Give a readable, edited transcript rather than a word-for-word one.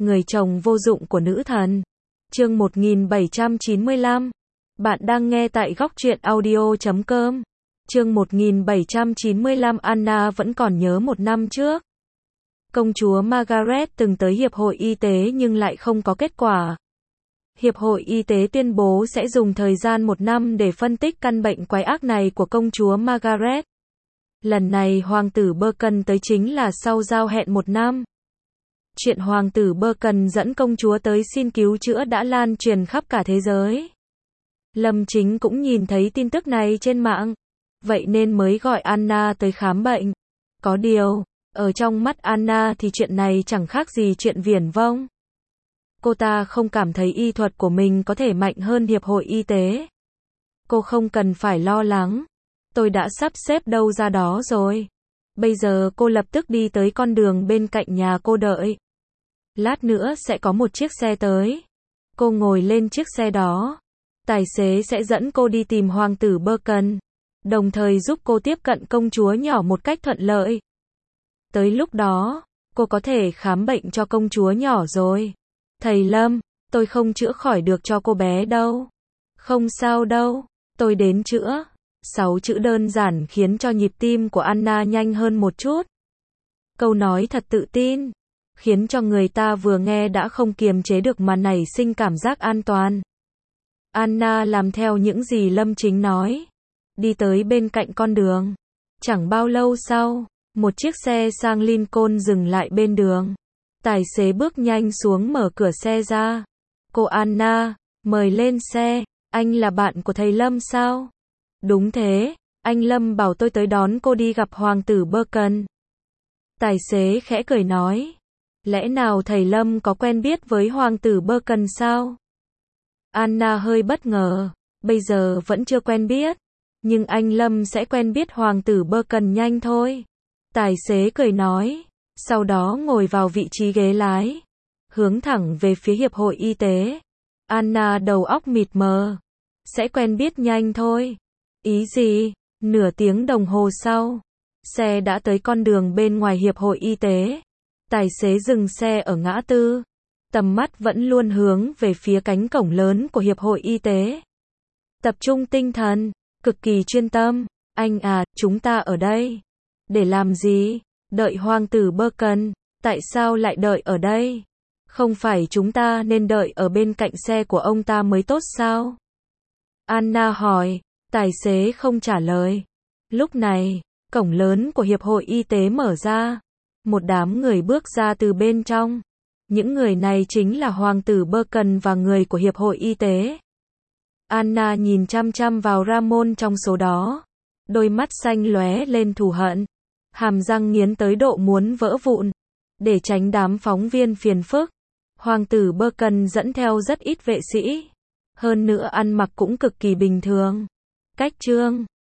Người chồng vô dụng của nữ thần. Chương 1795. Bạn đang nghe tại góc truyện audio.com. Chương 1795. Anna vẫn còn nhớ một năm trước. Công chúa Margaret từng tới Hiệp hội Y tế nhưng lại không có kết quả. Hiệp hội Y tế tuyên bố sẽ dùng thời gian một năm để phân tích căn bệnh quái ác này của công chúa Margaret. Lần này hoàng tử Berkun tới chính là sau giao hẹn một năm. Chuyện hoàng tử Berkun dẫn công chúa tới xin cứu chữa đã lan truyền khắp cả thế giới. Lâm Chính cũng nhìn thấy tin tức này trên mạng, vậy nên mới gọi Anna tới khám bệnh. Có điều, ở trong mắt Anna thì chuyện này chẳng khác gì chuyện viển vông. Cô ta không cảm thấy y thuật của mình có thể mạnh hơn Hiệp hội Y tế. Cô không cần phải lo lắng. Tôi đã sắp xếp đâu ra đó rồi. Bây giờ cô lập tức đi tới con đường bên cạnh nhà cô đợi. Lát nữa sẽ có một chiếc xe tới. Cô ngồi lên chiếc xe đó. Tài xế sẽ dẫn cô đi tìm hoàng tử Berkun, đồng thời giúp cô tiếp cận công chúa nhỏ một cách thuận lợi. Tới lúc đó, cô có thể khám bệnh cho công chúa nhỏ rồi. Thầy Lâm, tôi không chữa khỏi được cho cô bé đâu. Không sao đâu, tôi đến chữa. 6 chữ đơn giản khiến cho nhịp tim của Anna nhanh hơn một chút. Câu nói thật tự tin, khiến cho người ta vừa nghe đã không kiềm chế được mà nảy sinh cảm giác an toàn. Anna làm theo những gì Lâm Chính nói. Đi tới bên cạnh con đường. Chẳng bao lâu sau, một chiếc xe sang Lincoln dừng lại bên đường. Tài xế bước nhanh xuống mở cửa xe ra. Cô Anna, mời lên xe. Anh là bạn của thầy Lâm sao? Đúng thế, anh Lâm bảo tôi tới đón cô đi gặp hoàng tử Berkun. Tài xế khẽ cười nói. Lẽ nào thầy Lâm có quen biết với hoàng tử Berkun sao? Anna hơi bất ngờ. Bây giờ vẫn chưa quen biết. Nhưng anh Lâm sẽ quen biết hoàng tử Berkun nhanh thôi. Tài xế cười nói. Sau đó ngồi vào vị trí ghế lái. Hướng thẳng về phía Hiệp hội Y tế. Anna đầu óc mịt mờ. Sẽ quen biết nhanh thôi. Ý gì? Nửa tiếng đồng hồ sau, xe đã tới con đường bên ngoài Hiệp hội Y tế. Tài xế dừng xe ở ngã tư. Tầm mắt vẫn luôn hướng về phía cánh cổng lớn của Hiệp hội Y tế. Tập trung tinh thần, cực kỳ chuyên tâm. Anh à, chúng ta ở đây. Để làm gì? Đợi hoàng tử Berkun. Tại sao lại đợi ở đây? Không phải chúng ta nên đợi ở bên cạnh xe của ông ta mới tốt sao? Anna hỏi. Tài xế không trả lời. Lúc này, cổng lớn của Hiệp hội Y tế mở ra. Một đám người bước ra từ bên trong. Những người này chính là hoàng tử Berkun và người của Hiệp hội Y tế. Anna nhìn chăm chăm vào Ramon trong số đó. Đôi mắt xanh lóe lên thù hận. Hàm răng nghiến tới độ muốn vỡ vụn. Để tránh đám phóng viên phiền phức, hoàng tử Berkun dẫn theo rất ít vệ sĩ. Hơn nữa ăn mặc cũng cực kỳ bình thường. Cách trương,